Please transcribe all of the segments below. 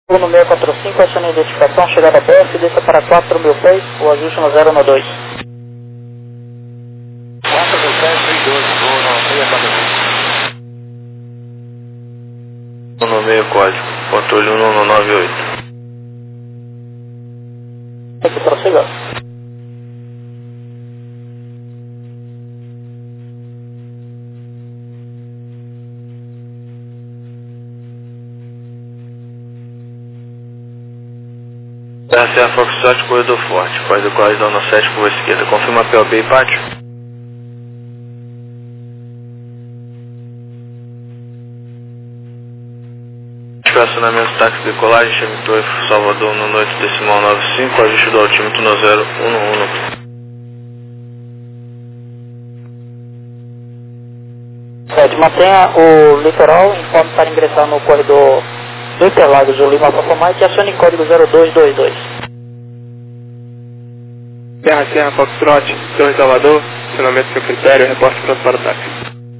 No 645, acione a identificação, chegada a BF, desça para 4.000 pés, o ajuste no 012. 4.000 pés, 312, vou no 645. No meio código, controle 1198. Aqui, prossiga. Serra Foxtrot, corredor forte, código 497, curva esquerda. Confirma POB e pátio. Estacionamento táxi decolagem, Chamitor, Salvador, no 8,95, ajuste do altímetro no 011. Ed, mantenha o litoral, informe para ingressar no corredor do Interlagos do Lima Papa Mike e acione código 0222. Serra Foxtrot, Torre Salvador, acionamento seu critério, reporte pronto para o táxi.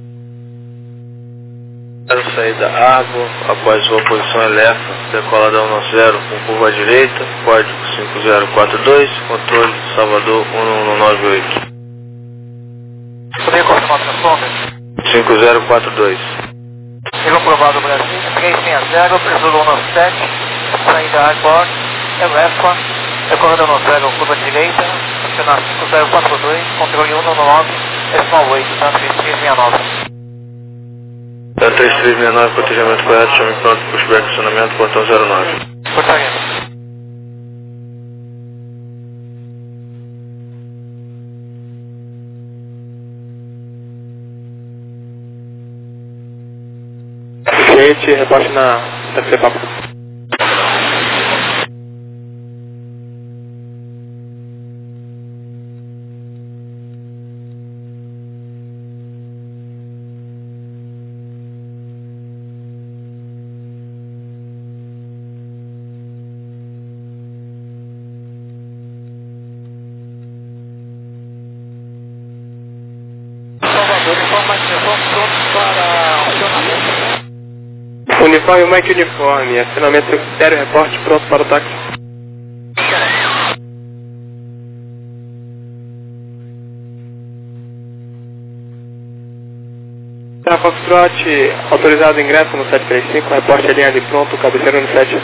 Saída Água, após sua posição Elefa, decolada 10, com curva à direita, código 5042, controle Salvador 1198. Poderia confirmar o transponder? 5042. Pelo aprovado Brasil, 360, precisou 17, saída Airport, Elefa, decolada 10, curva à direita, acionar 5042, controle 199, decimal 8, tanto 369. 3369, cotejamento correto, chame pronto, pushback, acionamento, portão 09. Portaria. Gente, reporte na taxi Papo. Salvador, informação pronto para acionamento. Uniforme Mike Uniforme, acionamento seu critério, reporte pronto para o táxi. Serra Foxtrot, autorizado ingresso no 735, reporte alinhado e pronto, cabeceira no 7.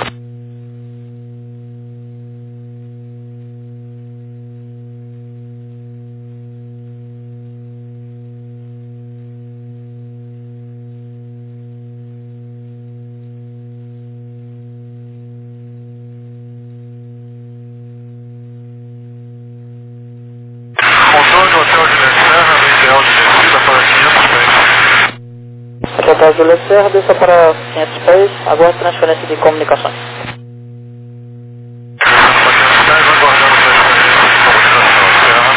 Controle do Hotel Juliette Serra, no ideal de descida para 500 pés. Hotel Juliette Serra, desça para 500 pés, aguarde transferência de comunicações. Descendo para 500 pés, aguardando transferência de comunicação. Serra.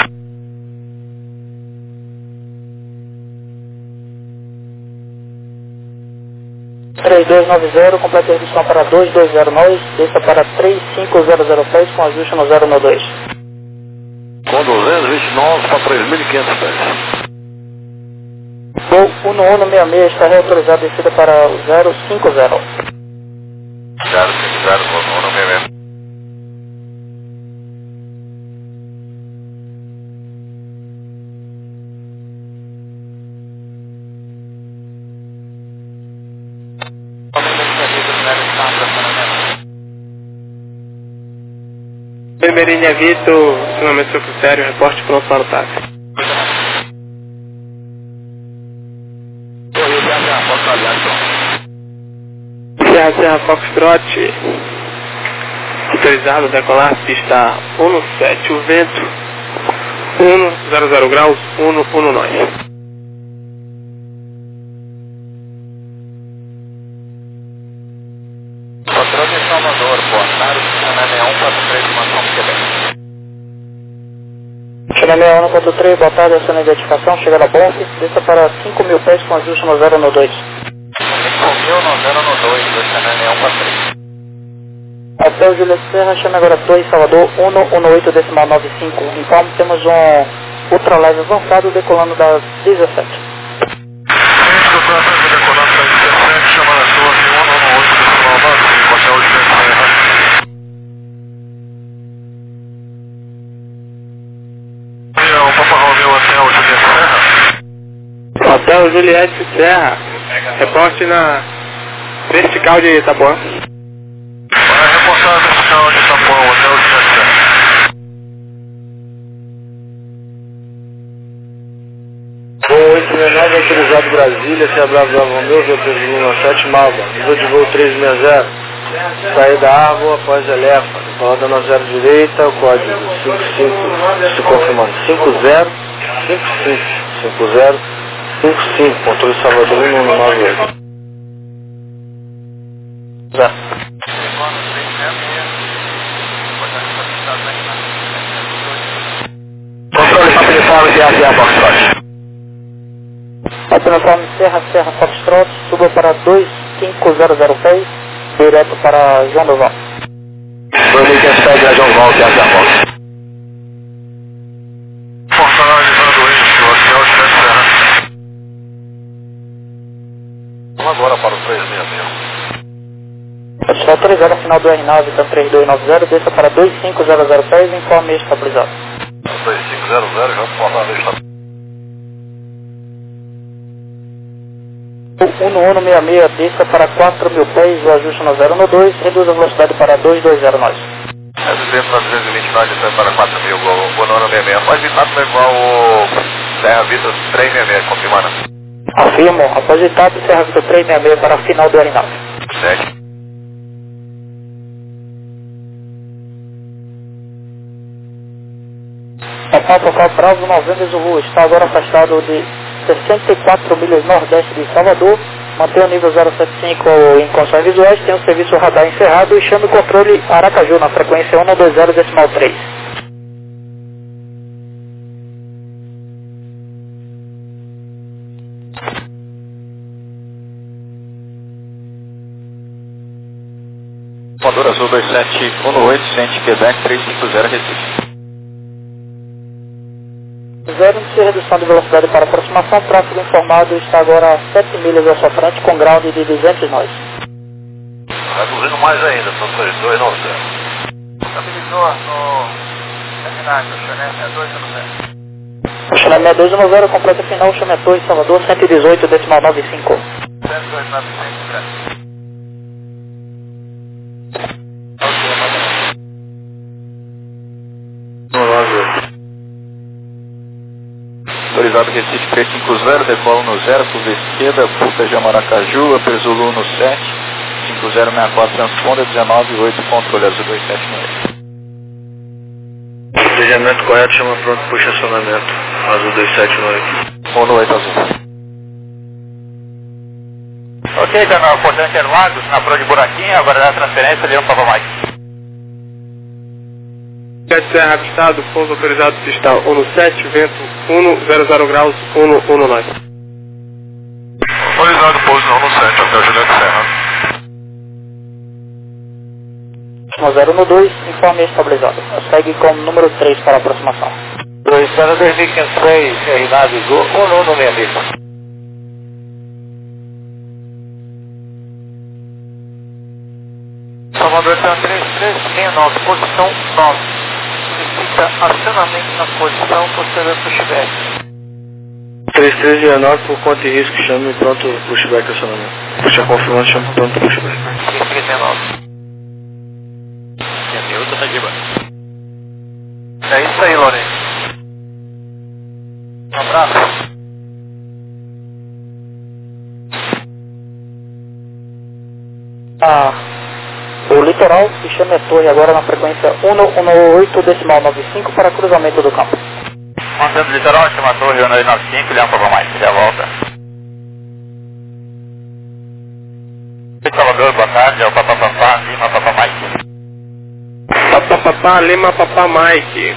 3290, completa a redução para 2209, desça para 3500 pés com ajuste no 012. Com 229 para 3.500 pés. Voo 1166 está reautorizado a descida para o 050. 050, não me lembro. Primeirinha Vitor, acionamento seu critério, reporte pronto para o táxi. Serra Foxtrot, autorizado a decolar, pista 17, o vento 100 graus, 119. Patrão de Salvador, boa tarde, Xanamé 143, informação do Quebec. Xanamé 143, boa tarde, acione a identificação, chegada a BOF, desça para 5.000 pés com ajuste no 012. 5.000 no 012, do Xanamé 143. Hotel Juliette Serra, chame agora Torre Salvador 118,95. Então temos um ultralive avançado decolando da 17. Gente, doutor, decolando da 17, chamando a torre 118,95, Hotel Juliette Juliette Serra, reporte na vertical de Itapuã. Reportar na vertical de Itapuã, hotel Juliette Serra. Voo 869 autorizado Brasília, Sierra Bravo Romeu, V317 Malva, nível de voo 360, saída Arvo após Elefa, roda na 0 direita, o código 55, se confirmando, 5055, controle Salvador 1198. Já. Controle para uniforme de ACA Foxtrot. Uniforme Serra Foxtrot, suba para 25000 pés, direto para João Doval. 2500 pés de João Doval, de ACA Fox. Forçanalizando isso, hotel Juliette Serra. Vamos agora para o 366. Está autorizado a final do R9, então 3290, desça para 2500 pés, informe estabilizado. 2500, já formado estabilizado. 1166, desça para 4000 pés, o ajuste no 012, reduz a velocidade para 220 nós. Descendo para 229, descendo para 4000, o nono 66. Pode evitar para igual o Serra Vista 366, confirmando. Afirmo, após etapa, Serra Vista 366 para a final do R9. 7. Papá Bravo 90 Zulu está agora afastado de 64 milhas nordeste de Salvador, mantém o nível 075 em condições visuais, tem o serviço radar encerrado e chame o controle Aracaju na frequência 120.3. Voador Azul 2718, Centro Quebec 350 Recife. Zero índice de redução de velocidade para aproximação, tráfego informado está agora a 7 milhas à sua frente com ground de 200 nós. Reduzindo mais ainda, são 3290. Estabilizou no terminal, o Chané 6290. O Chané 6290, completa final, Chané 2, Salvador 118,95. 10295. Autorizado Recife 350, decola no 0, curva esquerda, Puta de Maracaju, Aperzulu no 7, 5064 transponder, 198, controle Azul 279. Despejamento correto, chama pronto para estacionamento, Azul 279. 198 Azul. Ok, canal Portão Interlagos, na prova de buraquinho, agora dá a transferência, deu um Papa Mike. Serra avistado, pouso autorizado pista 17, vento 100 graus, 119. Autorizado pouso 17, hotel Juliette Serra. 1012, informe estabilizado. Segue com número 3 para aproximação. 2506, R9 Gol, 1166. Salvador está 3369, posição 9. Solicita acionamento na posição posterior pushback. 3319 por conta e risco, chame pronto pushback acionamento. Puxa confirmando, chame pronto pushback. 3369. Milton tá aqui, É isso aí, Lourenço. Um abraço. O litoral e chame a torre agora na frequência 118,95 para cruzamento do campo. Mantendo o litoral, chama a torre 195, Leão Papa Mike, já volta. Salvador, boa tarde, é o Papapá, Lima Papa Mike. Papapá, Lima Papá Mike.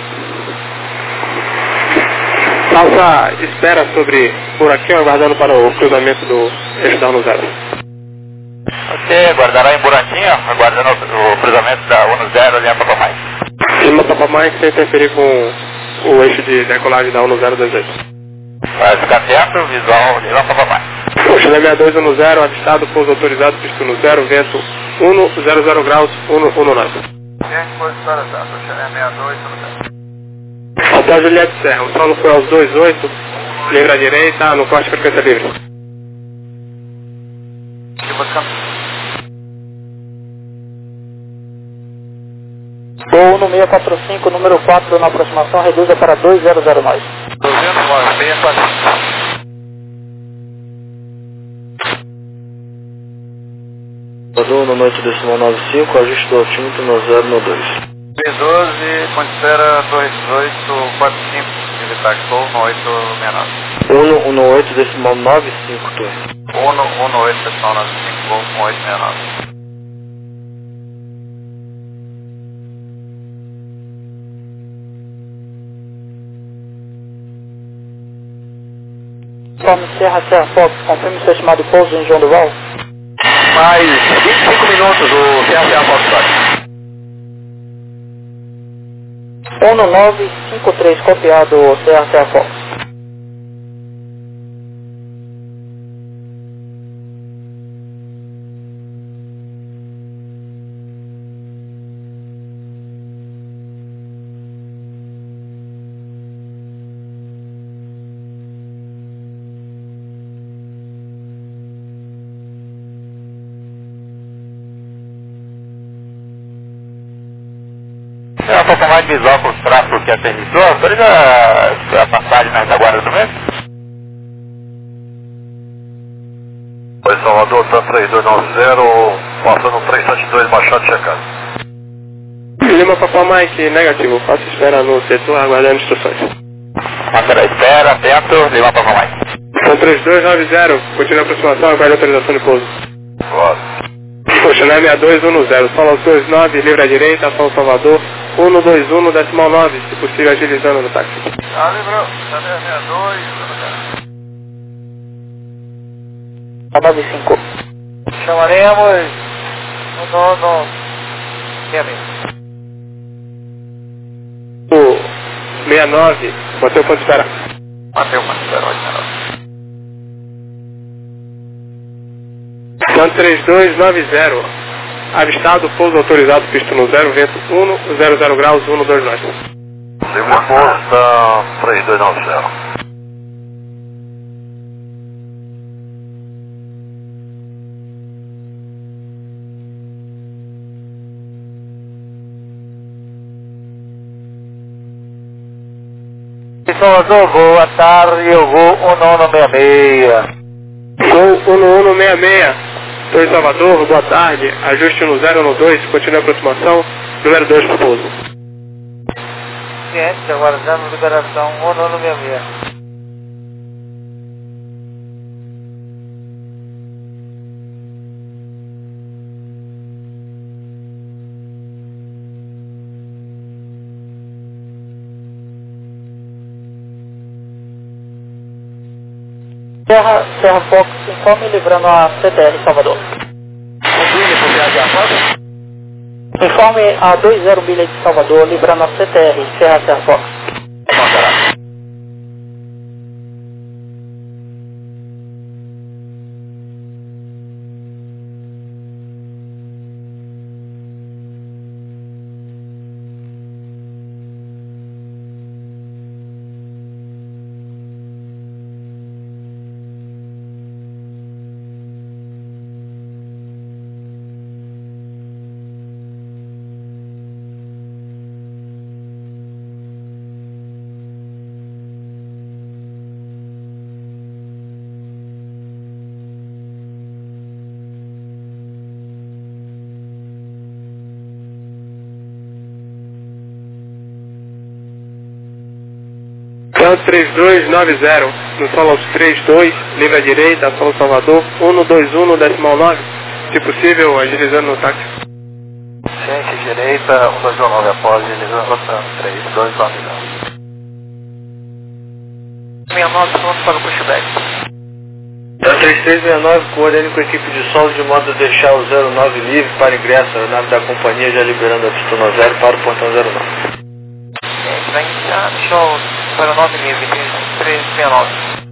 Faça espera sobre buraquinho, aguardando para o cruzamento do eixo da 10. Ok, aguardará em buraquinho, aguardando o cruzamento da 10, Leão Papa Mike. Lima Papá Mike sem interferir com o eixo de decolagem da 1028. Vai ficar atento, visual, Leão Papa Mike. O Chile 6210, avistado, pouso autorizado, pista no 0, vento 100 graus, 119. Gente, posição exata, o Chané 6290. Hotel Juliette Serra, o solo foi aos 28, livre à direita, no corte frequência livre. buscando. Voo no 645, número 4 na aproximação, reduza para 200 nós. 645. Salvador, no 8,95, ajuste do altímetro no 012. 312, ponte espera 2845, militar Sol no 869. 118,95, torre. 118,95, voo com 869. Informe Serra Fox, confirme seu estimado pouso em João Duval. Mais 25 minutos, o Serra Foxtrot. 1953, copiado Serra Fox. É um pouco mais visual com o tráfego que aterrissou, autoriza a passagem na retaguarda do mesmo? Oi, Salvador, tá 3290, passando 372, baixado, checado. Lima Papa Mike, negativo, faça espera no setor, aguardando instruções. Mantendo a espera, atento, Lima Papa Mike. São 3290, continua a aproximação, aguarde autorização de pouso. Claro. Coxané 6210, Solo 29, livre à direita, São Salvador, 121,9, se possível agilizando no táxi. Ah, lembrou, cadê a 62? 95. Chamaremos o nono 66. O 69, mantém o ponto de espera. Mantém o ponto de espera, 869. São 3290, avistado, pouso autorizado, pista no 0, vento 1, 00 graus, 129. Lima Costa, 3290. Salvador, boa tarde, eu vou 1966. Gol 1166, Torre Salvador, boa tarde, ajuste no 012, continue a aproximação, número 2 para pouso. Ciente, aguardando liberação 1966. Serra Fox, informe livrando a CTR Salvador. Informe a 20 milha de Salvador, livrando a CTR, Serra Fox. São 3290, no solo 32, livre à direita, Solo Salvador, 121,9, se possível agilizando no táxi. Ciente, direita, 1219, após agilizando, 3290. 69 pontos para o pushback. 3369, coordenando com a equipe de solo de modo a deixar o 09 livre para ingresso. A nave da companhia já liberando a pista no 0 para o portão 09. Ciente, vai iniciar, show 09 livre, 369.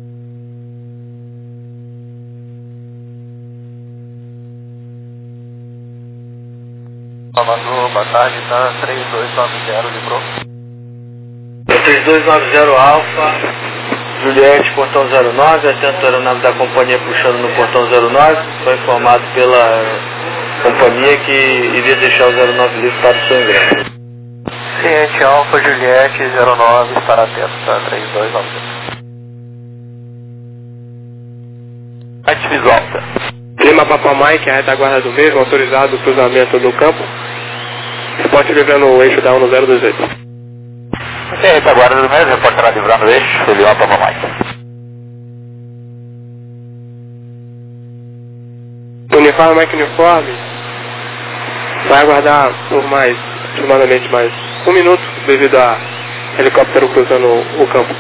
Salvador, boa tarde, tá 3290, livrou. 3290 Alfa, Juliette, portão 09, atento a aeronave da companhia puxando no portão 09, foi informado pela companhia que iria deixar o 09 livre para o seu ingresso. Ciente Alfa Juliette 09, estará atento para 3290. Arte visual, tá? Lima Papa Mike, a retaguarda do mesmo, autorizado o cruzamento do campo. Esporte livrando o eixo da 1028. Ok, retaguarda do mesmo, reportará livrando o eixo, Lima Papa Mike. Uniforme Mike Uniforme. Vai aguardar por aproximadamente mais 1 minuto, devido a helicóptero cruzando o campo.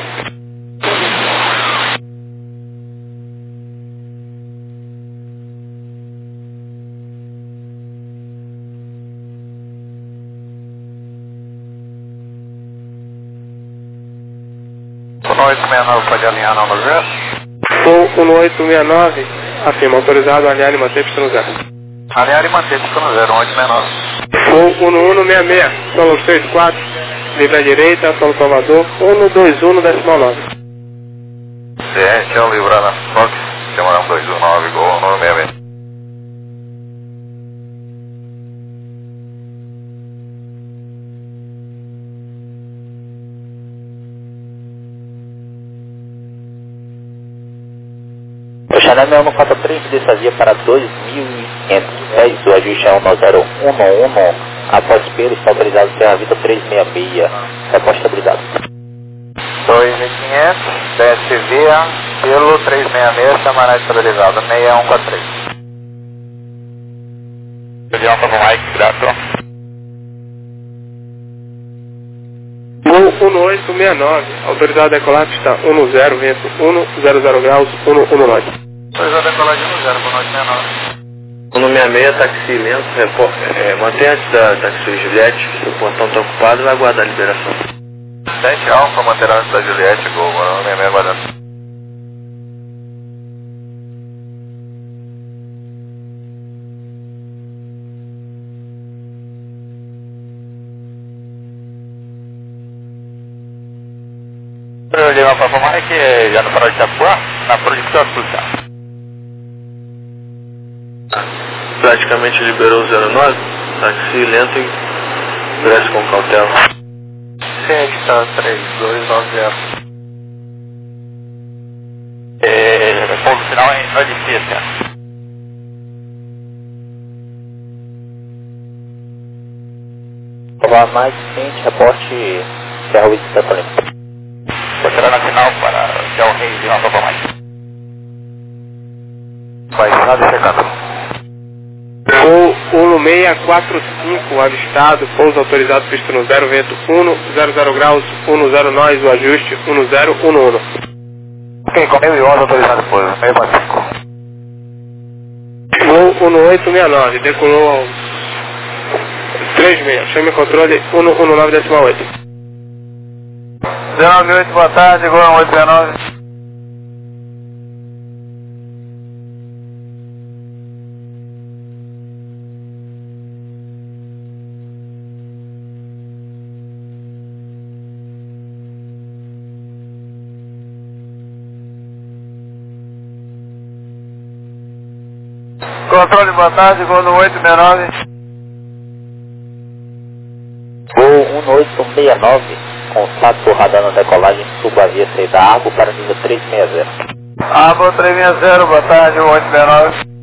O 1869 pode alinhar não no zero? Voo 1869, afirma, autorizado a alinhar e manter pista no zero. Alinhar e manter pista no zero, 1869. Voo 1166, solo 64, livre à direita, solo Salvador, 121, decimal 9. Ciente ao livrar na Fox, Camarão 219, Gol 166. O Chanel 6143 desfazia para 2.510, o ajuste é 1011, após espelho está autorizado a ser a vida 366, após estabilizado. 2500, DSV, pelo 366, chamará estabilizado, 6143. Lima Papa Mike, grato. Voo 1869, autorizado a decolar pista 10, vento 100 graus, 119. Autorizado a decolagem no zero, boa noite, 69. 166, táxi lento, mantém antes da taxi Juliette, se o portão está ocupado, vai aguardar a liberação. Ciente Alfa, manterá antes da Juliette, Gol 166, aguardando. Lima Papa Mike, já no farol de Itapuã, na projeção social. Praticamente liberou o 09, táxi lento e ingresse com cautela. Ciente, está 3290. Ponto final em notícia. Papa Mike, ciente, reporte Serra 8 de Santa Lima. Portará na final para Del Rey, Lima Papa Mike. Vai, nada chegando. Voo 1645, avistado, pouso autorizado, pista no 0, vento 100 graus, 10 nós, o ajuste 1011. Ok, com 1011 autorizado depois, 665. Voo 1869, decolou aos 36, chame controle 119, decimal 8. 098, boa tarde, Gol 869. Controle, boa tarde, Gol 869. Voo 1869, contato radar na decolagem, suba a via saída da Argo para nível 360. Argo 360, boa tarde, 869.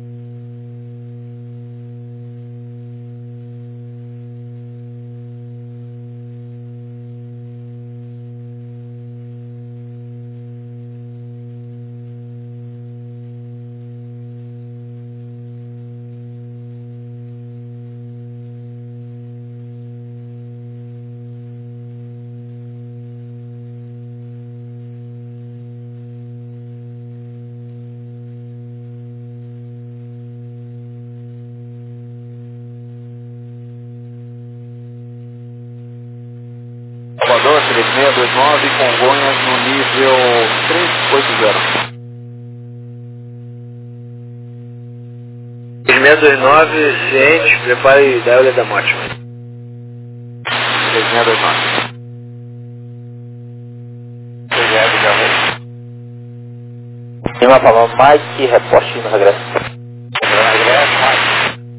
Salvador, 3629, Congonhas no nível 380. 3629, ciente, prepare da olha da morte. 3629. Obrigado, galera. Lima Palma Mike, reporte no regresso. Regresso, Mike.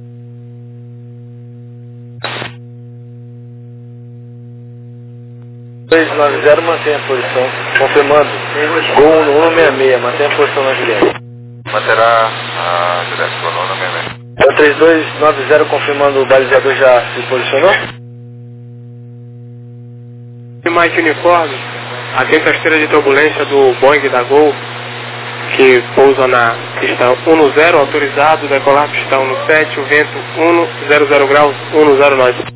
.290, mantém a posição, confirmando. Gol 166, mantém a posição na Juliette. Manterá a Juliette Gol 166. É o 3290, confirmando o balizador já se posicionou? Mike Uniforme, atento à esteira de turbulência do Boeing da Gol, que pousa na pista 10, autorizado, decolar pista 17, o vento 100 graus, 109.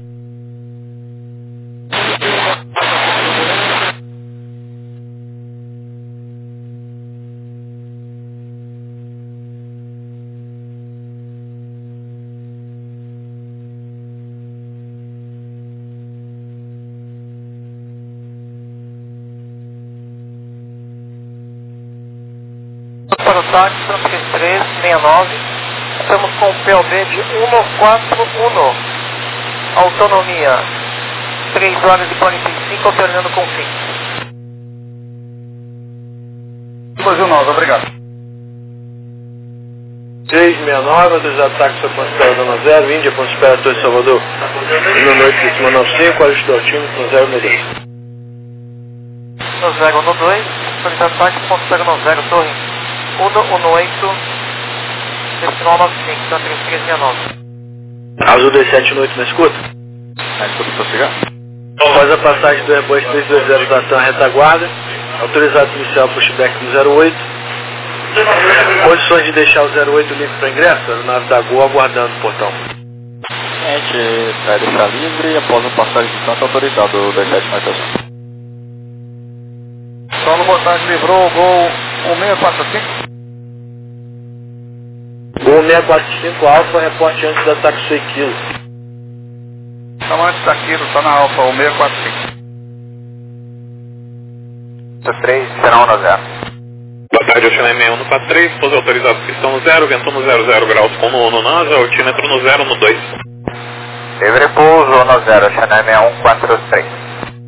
Para o táxi, Santa 369, estamos com o POB de 141, autonomia 3 horas e 45, alternando com fim. 219, obrigado. 369, autorizado táxi para Ponte Espera Dona 0, Índia, Ponte Espera Torre Salvador, na noite de cima 95, ajuste do altímetro no 062. No 012, autorizado táxi, Ponte Espera no 0, Torre 118, decimal 95, Santa 369. Azul 278 na escuta? Na escuta para chegar? Após a passagem do Airbus 320 da TAM retaguarda, autorizado inicial pushback no 08. Condições de deixar o 08 livre para ingresso, a aeronave da Gol aguardando o portão. A gente vai deixar livre após a passagem de tanto autorizado o 2795. Solo Botagem livrou o Gol 1645. Gol 645 Alfa, reporte antes do ataque Suequilo. Então antes daquilo, está na Alfa, o 645. 3, será 1 a 0. Boa tarde, Ocean M143, pouso autorizado pistão no 0, vento no 00 graus com no 1 no NASA, altímetro no 0 no 2. Livre pouso no 0, Ocean M143.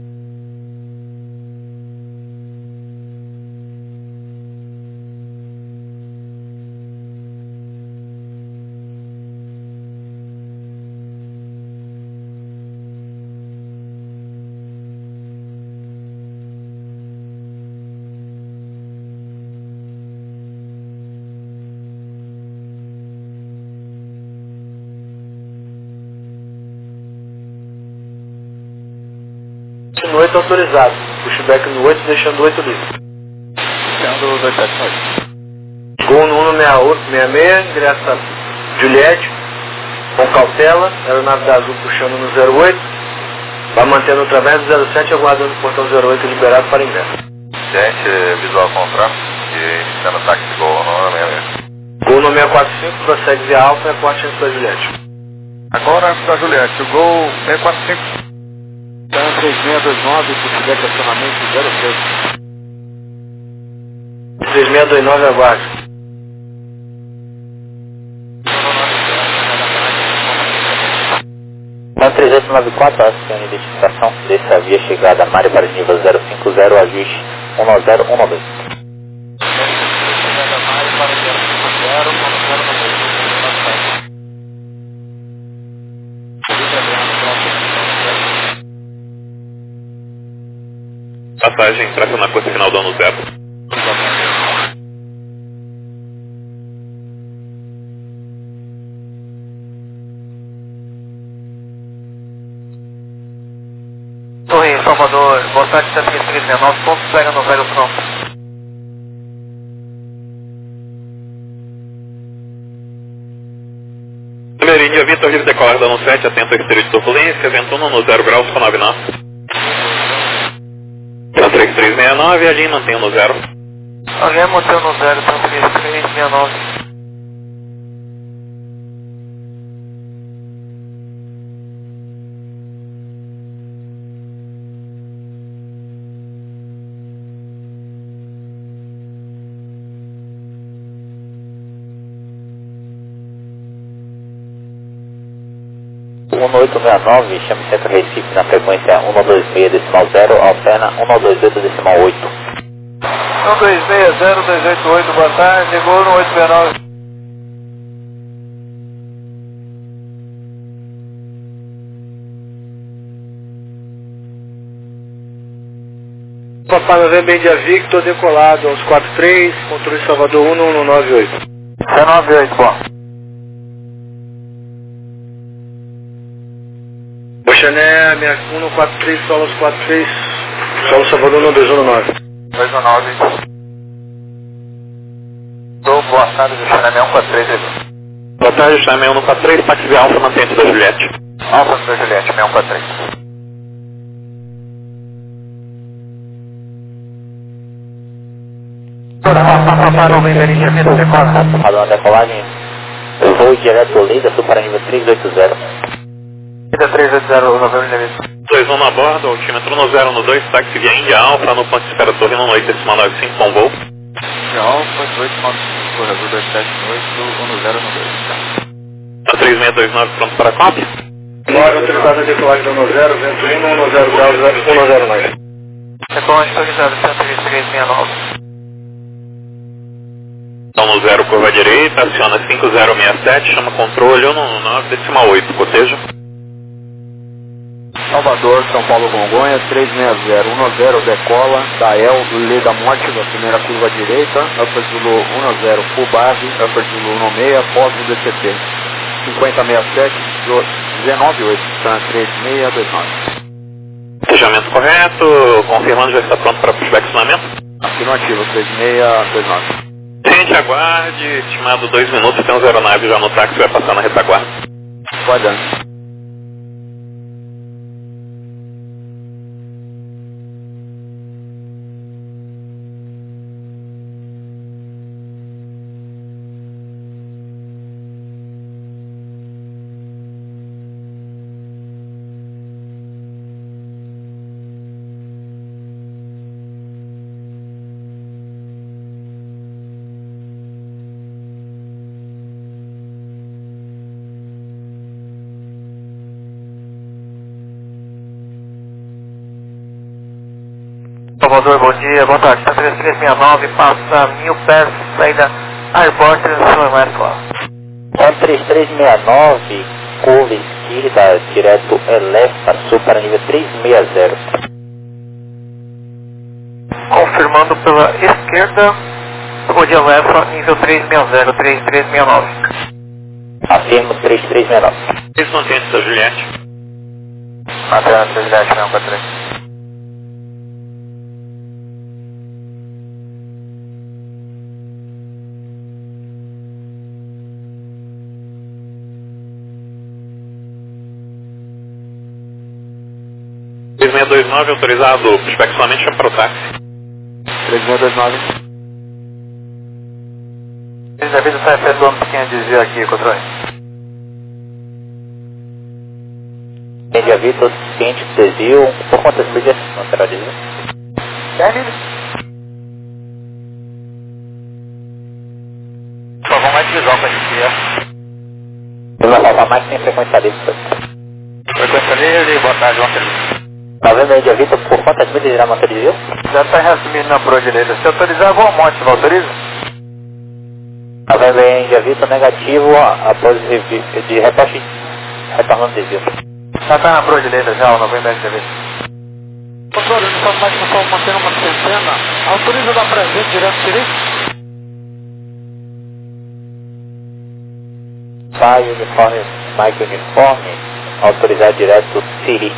No 8 autorizado, pushback no 8 deixando o 8 livre. Sendo o 278. Gol no 16866, ingresso a Juliette, com cautela, aeronave da Azul puxando no 08, vai mantendo através do 07, aguardando o portão 08 liberado para ingresso. Gente, visual contrato e iniciando o táxi Gol no 66. Gol no 645, prossegue via Alfa e aporte antes da Juliette. Agora antes da Juliette, o Gol 645. Então 3629, pushback acionamento 06. 3629 aguarde. Então 3894, acione identificação dessa via chegada Mário para nível 050, ajuste 19012. Passagem, tração na curta final do ano 0. Torre Salvador, boa tarde, Santa 369, ponto pega no 0 pronto. Primeiro Índia, Vitor, livre decolar dano 7, atento ao exterior de turbulência, vento 1 no 0 graus com 9 nós. Na 3369, a linha mantém no 0. Alguém mantém no 0, Santa 369. O 1869, chame Centro Recife na frequência 126 decimal 0, alterna 128 decimal 8. 260-288, boa tarde, chegou no 869. Papai November India Victor, decolado aos 43, controle Salvador 1198. 198, bom. Oxané, 143, solo aos 43, solo Salvador 1219. 219. Boa tarde, Oxané 143, Boa tarde, Oxané 143, táxi Alfa, mantente da Juliette. Alfa da Juliette, 143. Para o uma decolagem, voo direto Lida, para nível 380. Lida 380, Novembro India. 21 na borda, altímetro no 012, táxi via Índia Alfa, no ponto de espera Torrino, no 895, com voo. Índia Alfa, 895, Azul 278, 1092. A 3629, pronto para cópia. Bora, autorizada a decolagem do 10, vento 1, 10 graus, 109. Decolagem autorizada 12369. Então no 0, curva direita, aciona 5067, chama controle 199,8, coteja. Salvador, São Paulo, Congonhas, 360, 10, decola, da El, do Ilê da Morte, da primeira curva direita, Upper Zulu 10, full base, Upper Zulu 16, pós do DCT, 5067, 198, Stan 3629. Fechamento correto, confirmando já está pronto para pushback acionamento. Afirmativo, 3629. Gente, aguarde, estimado 2 minutos, tem um aeronave já no táxi, vai passar na retaguarda. Guardando. Salvador, bom dia, boa tarde. 3369, passa 1000 pés, saída Airport, Westlaw. 3369, curva esquerda, direto Elefa, sul para nível 360. Confirmando pela esquerda, rua de Elefa, nível 360, 3369. Afirmo 3369. Isso mantente da Juliette. Matéria da Juliette, 143. Autorizado, pushback somente chama para o táxi. 3629. Esse aviso está efetuando um pequeno desvio aqui, controle. Índia Victor, seguinte desvio, por quantas milhas não será desvio? 10 milhas. Só vão mais divisão para a gente. Não vai faltar mais que tem frequência livre. Frequência livre, boa tarde, João Felipe. Novembro India Victor, por quantas milhas irá manter desvio? Já está reassumindo na proa direita. Se autorizar, vou ao monte, não autoriza? Novembro India Victor, negativo, após de reposte, retornando desvio. Já está na proa direita já, o Novembro India Victor. Controle, uniforme mais uniforme mantendo uma centena. Autoriza da presente direto direito? Sai uniforme, Mike uniforme, autorizar direto Siri.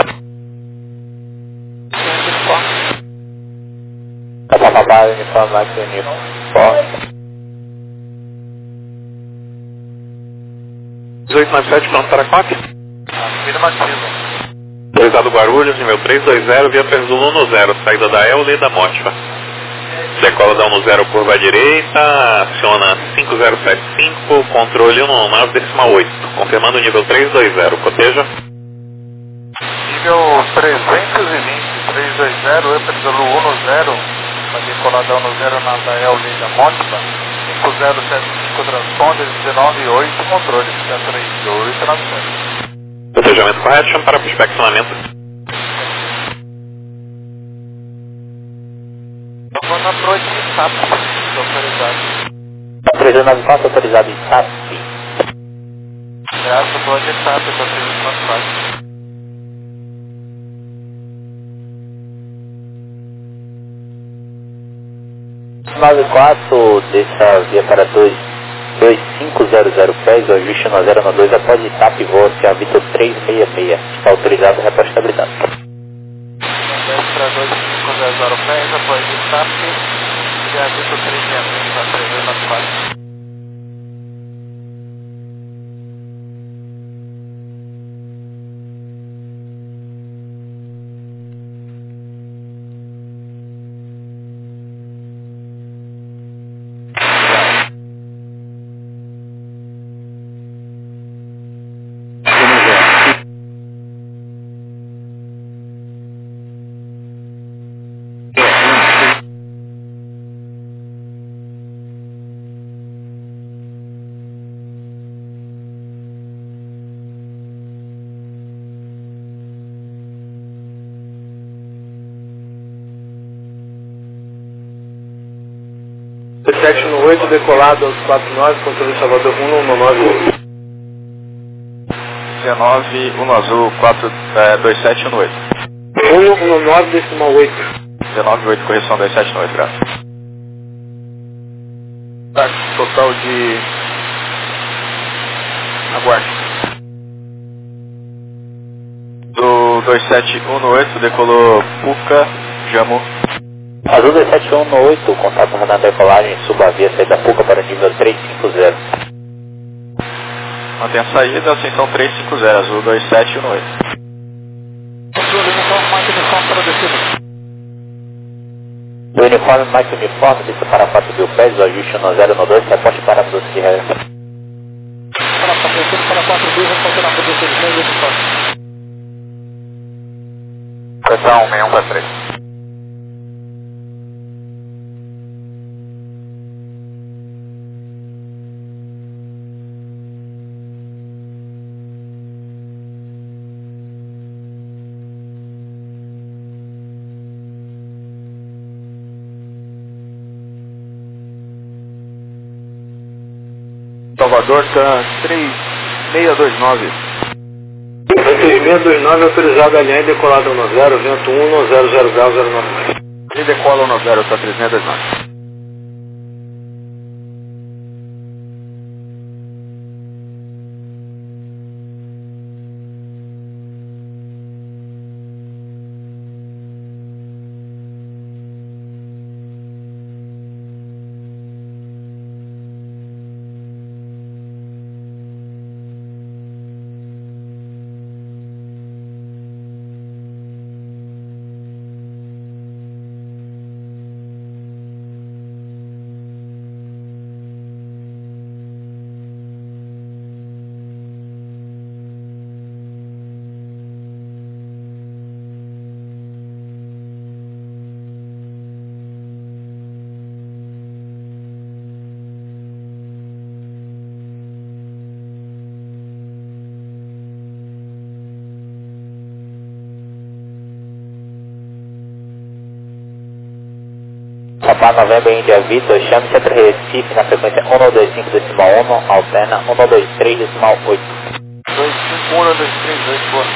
Papapá, uniforme, Mike uniforme. 1897, pronto para a cópia. Afirmativo. Autorizado Guarulhos, nível 320, via Perzulu 10, saída da El, Ilê da Morte. Decola da 10, curva direita, aciona 5075, controle 119,8, confirmando o nível 320, coteja. Nível 320, 320, Upper Zulu 10, vai decolar da 10 na Dael Liga Mótica, 5075 transponder, 198, controle 13897. Cotejamento correto, chama para inspecionamento. Vamos na 498 de SAP, autorizado. 394 autorizado em SAP. Graças, boa de SAP, eu estou 394. 94 dessa via para 2500 pés, o ajuste no 092 após SAP voo a Vitor 366, está autorizado a repostabilidade. 10 para 2500 pés, após SAP, e a Vitor 366, está 394. no 8, decolado aos 49, controle Salvador 1198. 19, 1 azul, 2718. 119 decimal 8. 198, correção 2718, graças. Tá, total de... Aguarde. Do 2718, decolou Puca, Jamo. Azul 27118, contato radar decolagem, suba a via saída Puca para nível 350. Mantém a saída, ascensão 350, azul 2718. Do uniforme mais uniforme, desça para 4.000 pés, o ajuste no 092, reporte para a mudança de regra. Para 4.000, vamos fazer a mudança de regra de fato. Pressão 6143. Salvador está 3629. 3629 autorizado a alinhar e decolado 10, vento 1, 00 grau 09. E decola 10, está 3629. Papa Novembro Índia Vitor, chame-se para Recife na frequência 125 decimal 1, alterna 123 decimal 8. 251, 238, boa.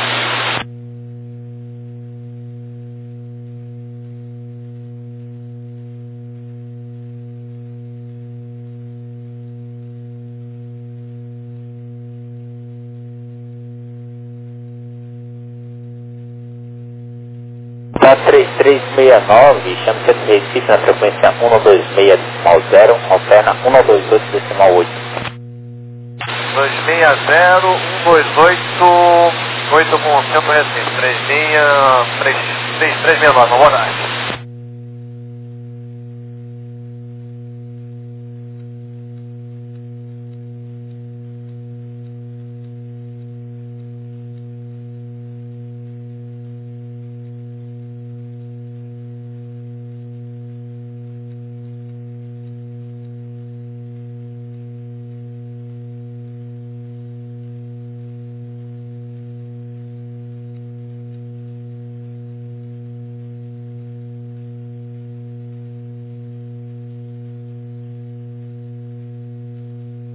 Da 3369, chame-se para Recife na frequência 126 decimal 0, alterna 128 decimal 8. 260, 128, 8 com centro Recife, 369, boa tarde.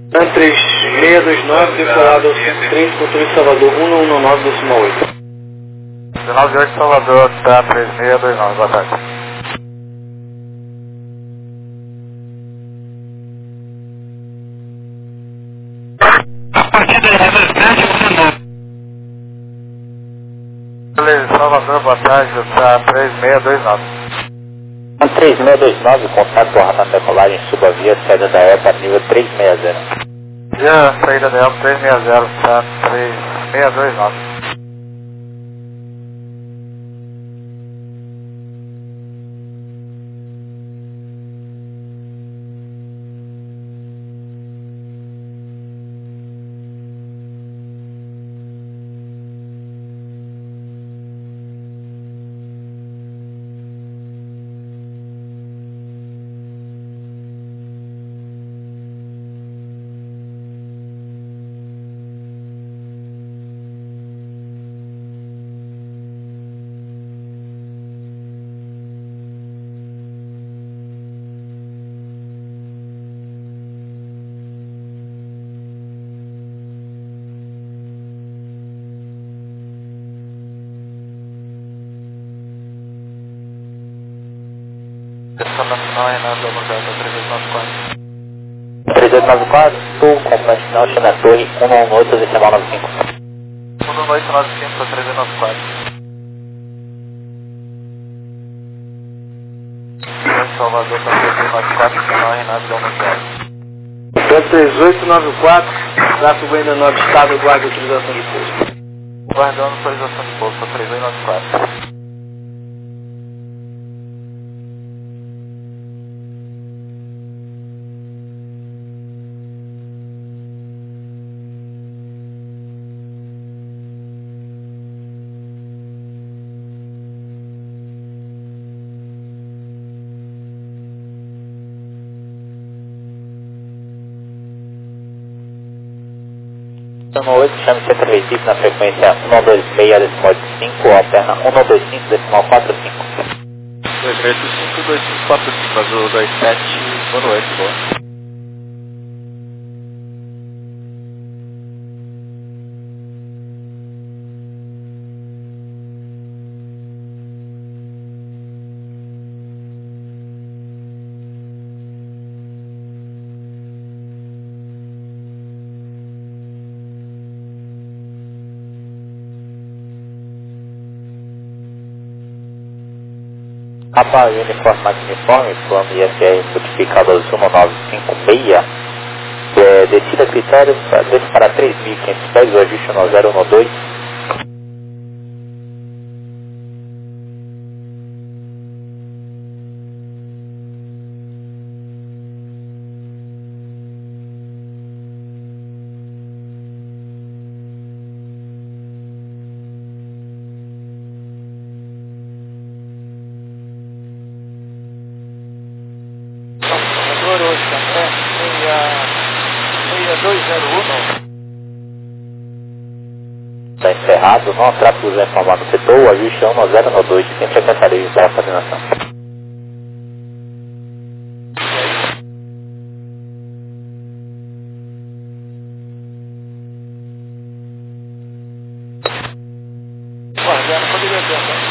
TAM 3629, decolado ao 103, controle Salvador 1119,8. 198 Salvador, TAM 3629, boa tarde. Salvador, boa tarde, TAM 3629. 3629, contato com a rota de decolagem, suba via saída da EPA, nível 360. Via saída da EPA 360, TAM 3629. Nacional Renato, boa tarde, 3894. 3894, sul, complexo final, chama Torre, 118, decimal 95. 11895 para 3894. Salvador para 3894, Nacional Renato, boa tarde. TAM 3894, tráfego ainda 9, estado, guarda autorização de pouso. Guardando autorização de pouso para 3894. No 8, chame Centro Recife na frequência 126, decimal 5, alterna 125, decimal 45. 265, 2545, azul 27, boa noite, boa. Capa uniforme mais uniforme, plano IFR multiplicador 1956, descida critério, desce para 3.500 pés, o ajuste 1012. Hoje também, 6201. Está encerrado, não há tráfego já informado no setor, o ajuste 1012, sem frequentaria para a coordenação. Guardando, poderia ter acontecido?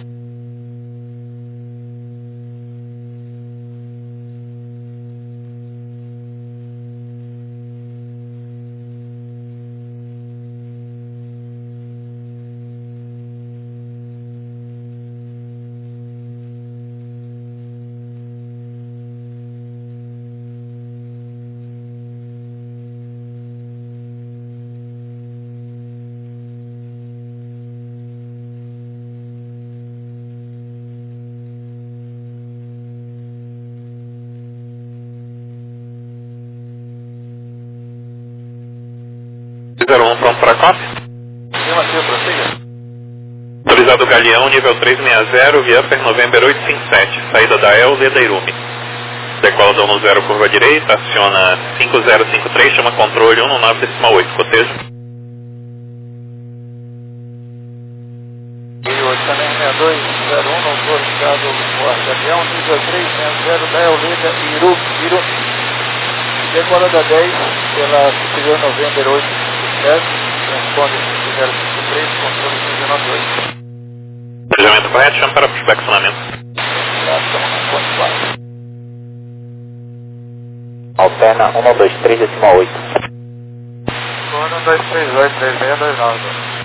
Pronto para cópia? Autorizado Galeão, nível 360, via per November 857, saída da El Leda Irume. Decola do 10, curva direita, aciona 5053, chama controle 119,8, cotejo. E o também 6201, autorizado Galeão, nível 360 da El Leda Irume. Decolada 10 pela Superior November 857, responde 5053, controle 398. Planejamento correto, chama para flexionamento. Estamos no ponto 4. Alterna 123 decimal 8. 1238 3629.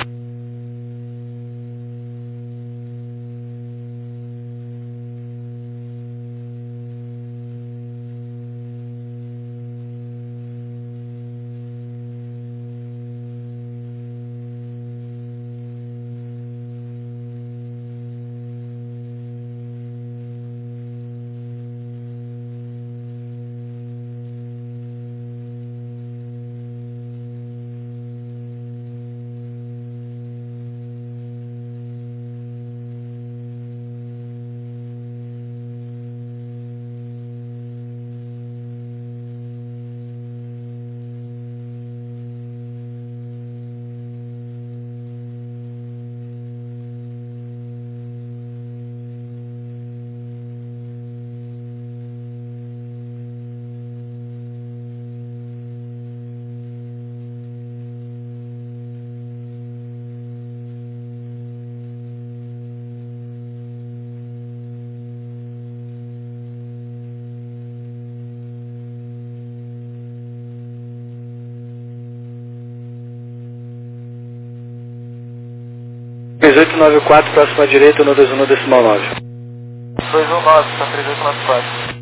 ...3894, próxima direita, 121 decimal 9. 219, está 3894.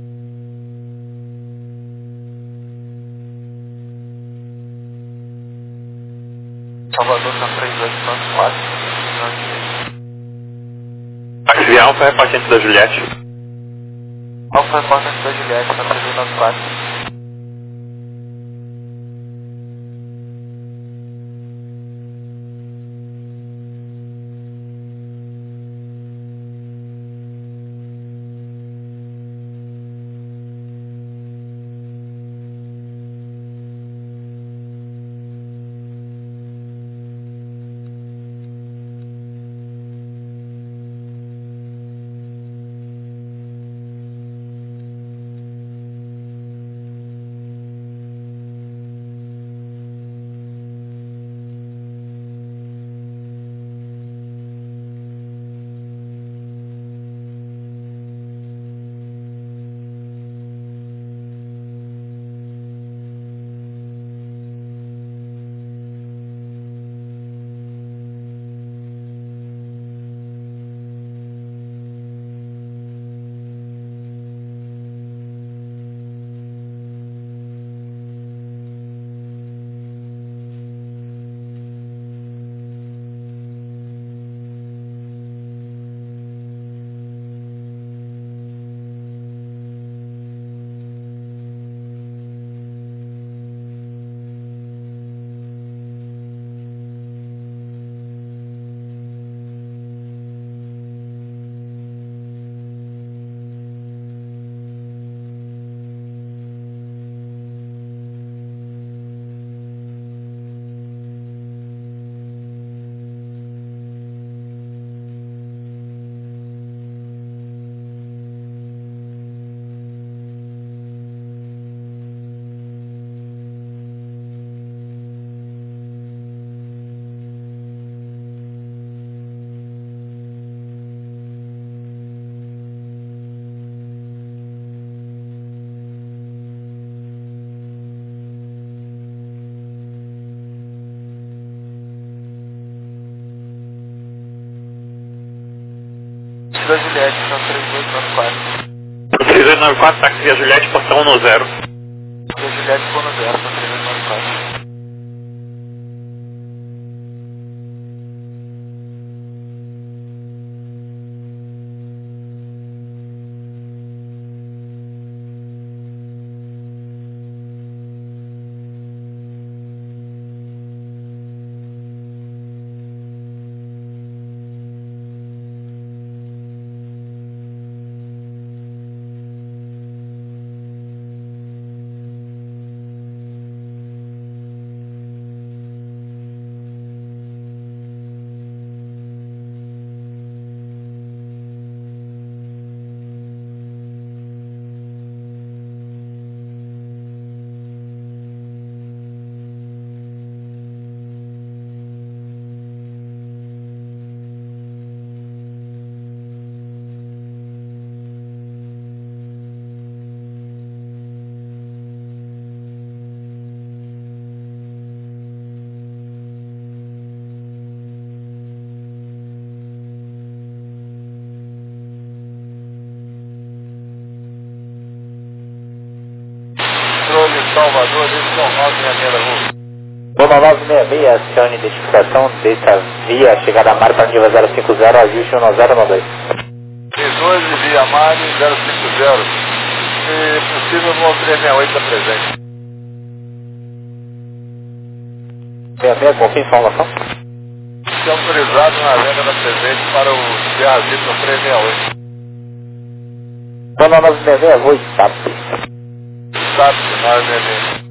Salvador está 3894. Táxi Alfa, repartiente da Juliette. Alfa repórter da Juliette, está 3894. Da Juliette, está 3894. 3894, táxi via Juliette, portão 10. Da Juliette, ficou no 0, está 3894. Salvador, direção 966 da rua. Boma 966, acione identificação dessa via, chegada a Mário para nível 050, ajuste 1092. 12 via Mário 050, se possível no 368 da presente. 66, confirma informação. Se autorizado na venda da presente para o Serra Zito 368. Boma 966, vou TAP. TAP 966.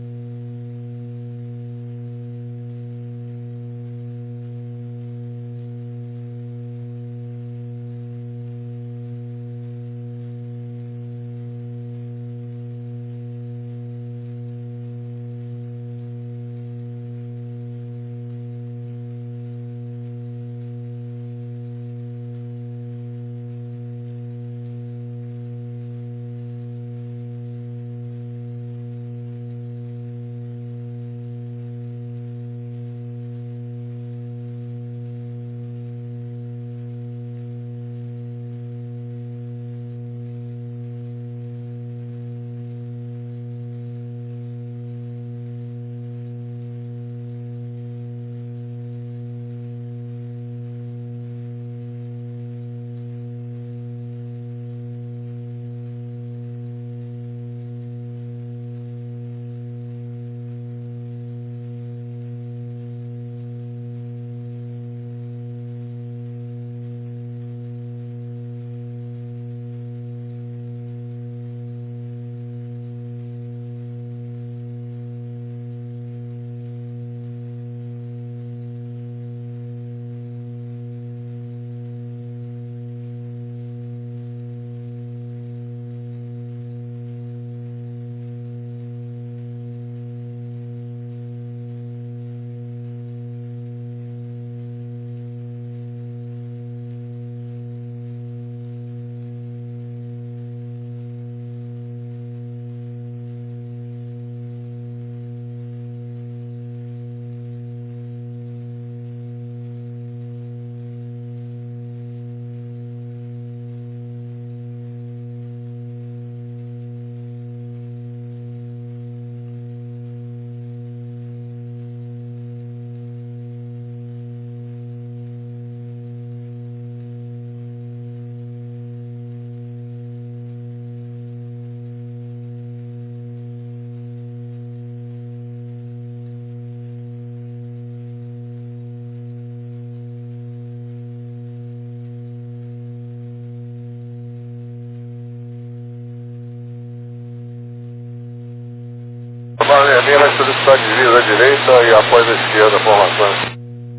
Vai solicitar divisa à direita e após a esquerda, formações.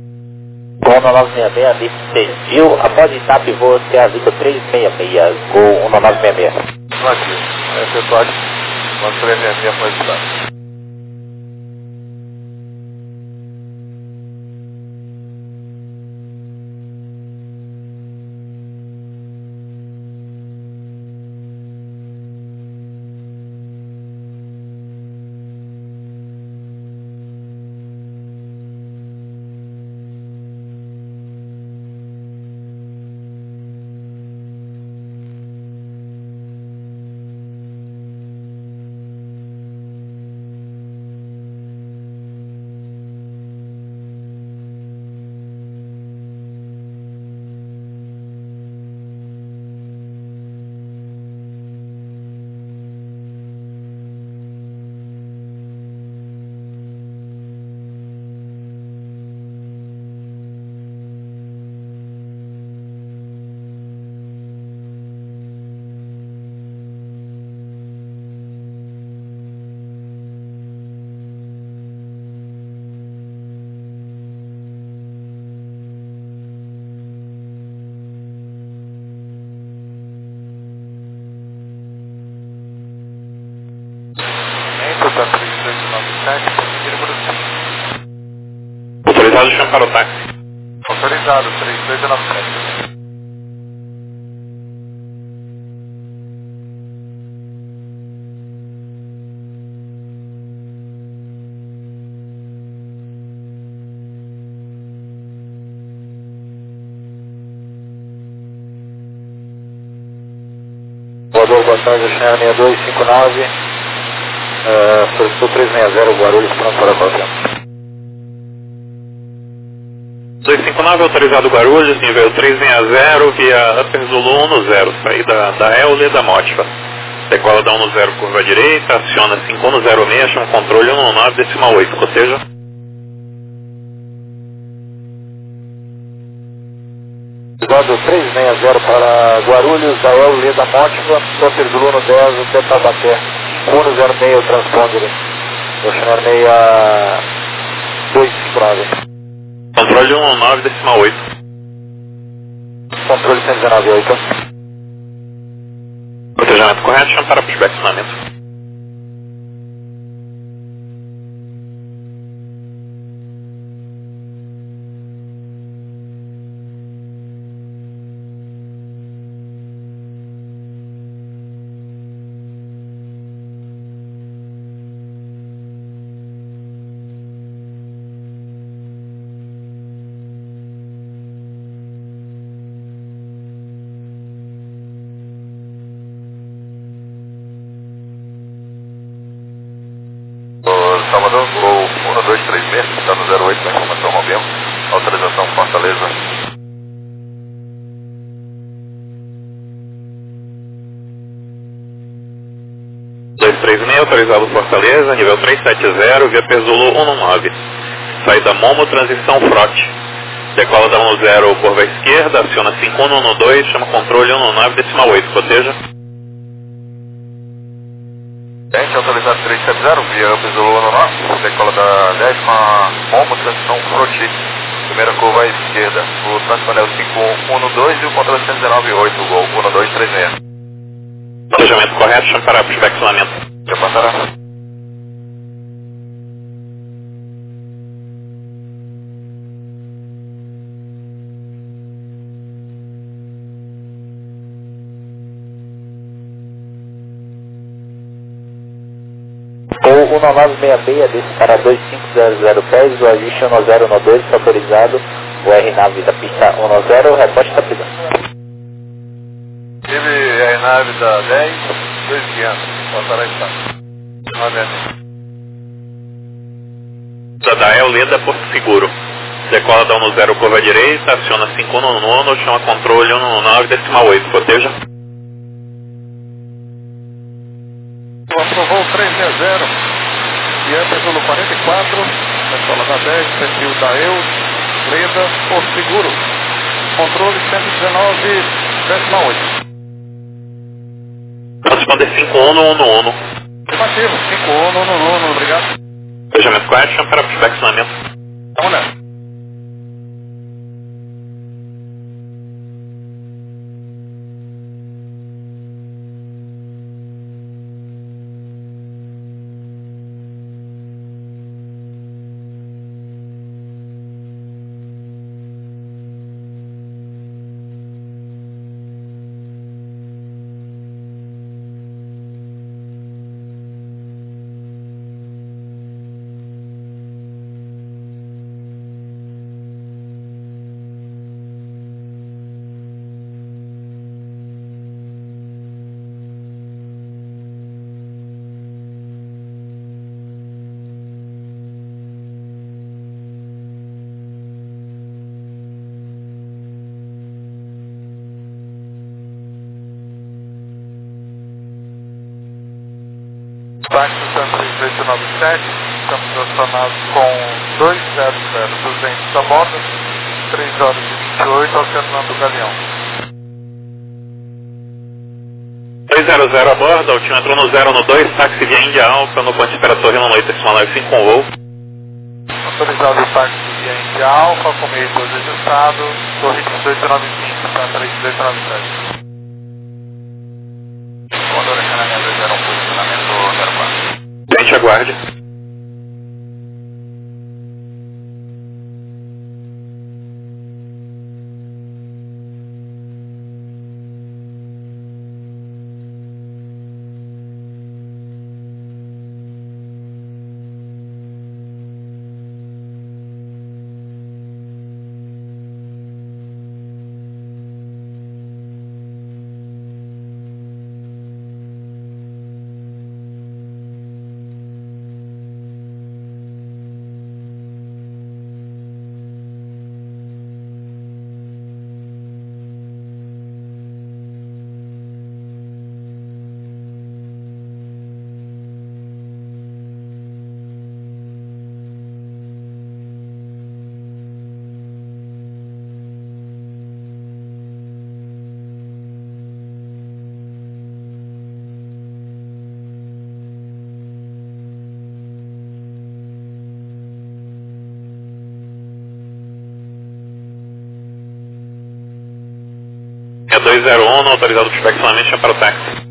Gol 966, lista 6.000, após TAP voo Serra Zito 366, Gol 1966. Aqui, efetuado, 366 após TAP. Autorizado chama para o táxi. Autorizado, 3297. Voador, boa tarde, China 6259. Professor 360 Guarulhos, pronto para qual tempo? 259 autorizado Guarulhos, nível 360 via Upper Zulu 10, saída da Eule da Motiva. Decola da 10 curva direita, aciona 5106, chama controle 119,8, coteja. Obrigado, 360 para Guarulhos, da Eule da Motiva, Upper Zulu 10, até Tabaté, 106 transponder, oceano 6259. Controle 119,8. Controle 119,8. Protejamento correto, chama para pushback funcionamento. Salvador, Gol 1236, está no 08, na informação Robinho, autorização Fortaleza. Autorizado Fortaleza, nível 370, via Zulu 119. Saída Momo, transição Frote. Decola da 10 curva esquerda, aciona 5112, chama controle 119,8, coteja. Gente, autorizado 370, via Zulu 19, decola da 10 com a Momo, transição Frote. Primeira curva à esquerda, o transponder 5112 e o controle 119,8, Gol 1236. Protejamento correto, chama para pushback funcionamento. Já passará. Ou 1966 desse para 2500 pés, o ajuste 1012 está autorizado, o R-Nave da pista 10, reposte está pisando. Ele é a nave da 10, 2500, passará estado. Da Euleda, Porto Seguro. Decola da 10 curva direita, aciona 5119, chama controle 119,8, coteja. Aprovou 360, Yankee Zulu 44, decola da 10, perfil da Euleda, Porto Seguro. Controle 119,8. Transponder 5111. Afirmativo, 5111, obrigado. Protejamento correto, chama para pushback funcionamento. Vamos nessa. Táxi Santos 897, estamos acionados com 200 da borda, 3 horas e 28, alternando o Galeão. 300 a bordo, o time entrou no 0 no 2, táxi via Índia Alfa, no ponto de espera Torre 185 com voo. Autorizado o táxi via Índia Alfa, com meio 2 registrado, Torre 1895, está 3897. Comandante Recanamento 01, posicionamento 04. Gente, aguarde. 6201, autorizado o pushback somente para o táxi.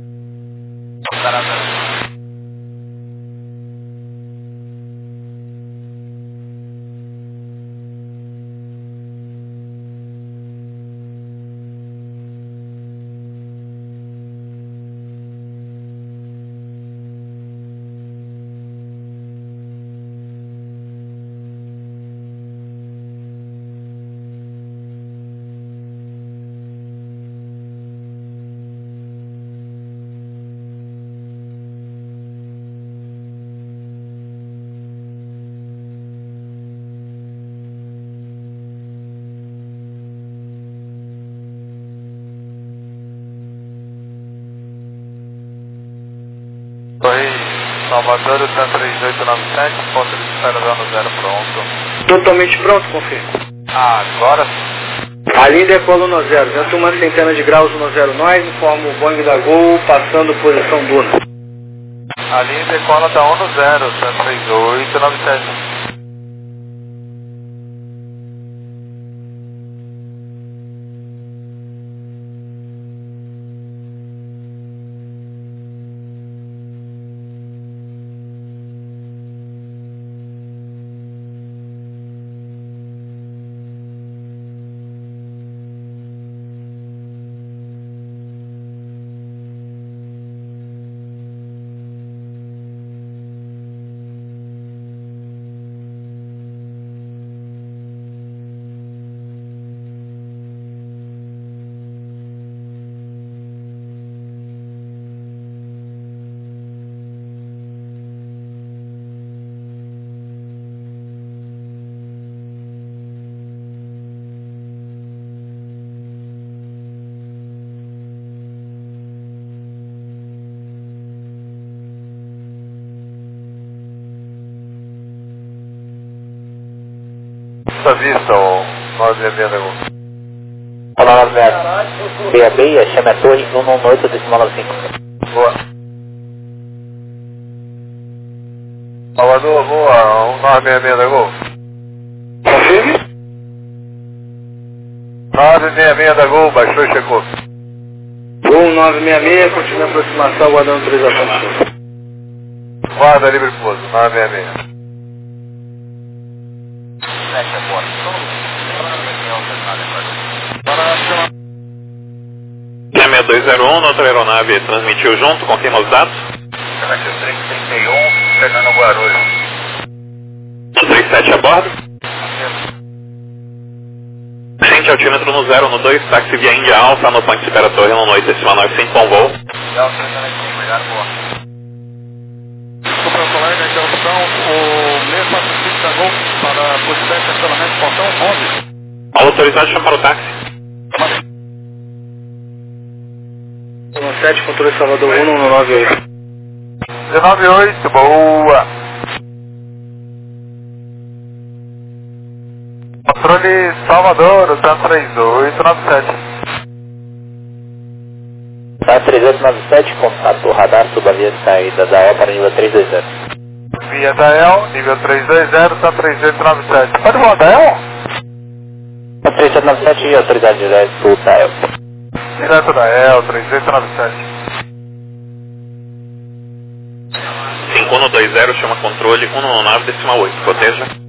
Oi, Salvador, tá 3897, ponto de espera dando 0 pronto. Totalmente pronto, confirmo. Agora sim. A linha decolo no 0, vento uma centena de graus no 0 nós, informa o Boeing da Gol, passando posição Duna. A linha decola da 1 no 0, tá 3897. Vista, o 966. Olá, 96, chame a torre 118 decimal 95. Boa. Salvador, boa, 1966 da Gol. Confirme. 966 da Gol, baixou e checou. Gol 966, continua a aproximação, aguardando autorização de pouso. Guarda livre pouso, 966. 6201, outra aeronave transmitiu junto, confirma os dados. 331, Fernando Guarulhos. 37 a bordo. Sente altímetro no 0, no 2, táxi via Índia Alfa, no ponto de espera torre, no 8, decimal 95 com voo. Obrigado, boa. Desculpa, colega, interrupção, o 645 da Gol para pushback, estacionamento, portão 11. Autorizado, chama para o táxi. 7, controle Salvador 1, 198. 198, boa. Controle Salvador, tá 3897. Tá 3897, contato radar, subavia saída da E para nível 320. Via da EL, nível 320, tá 3897. Pode voar da EL? Tá 3897 e autoridade direto da EL. Direto da EL, 3897. 5120, chama controle 119 decimal 8, proteja.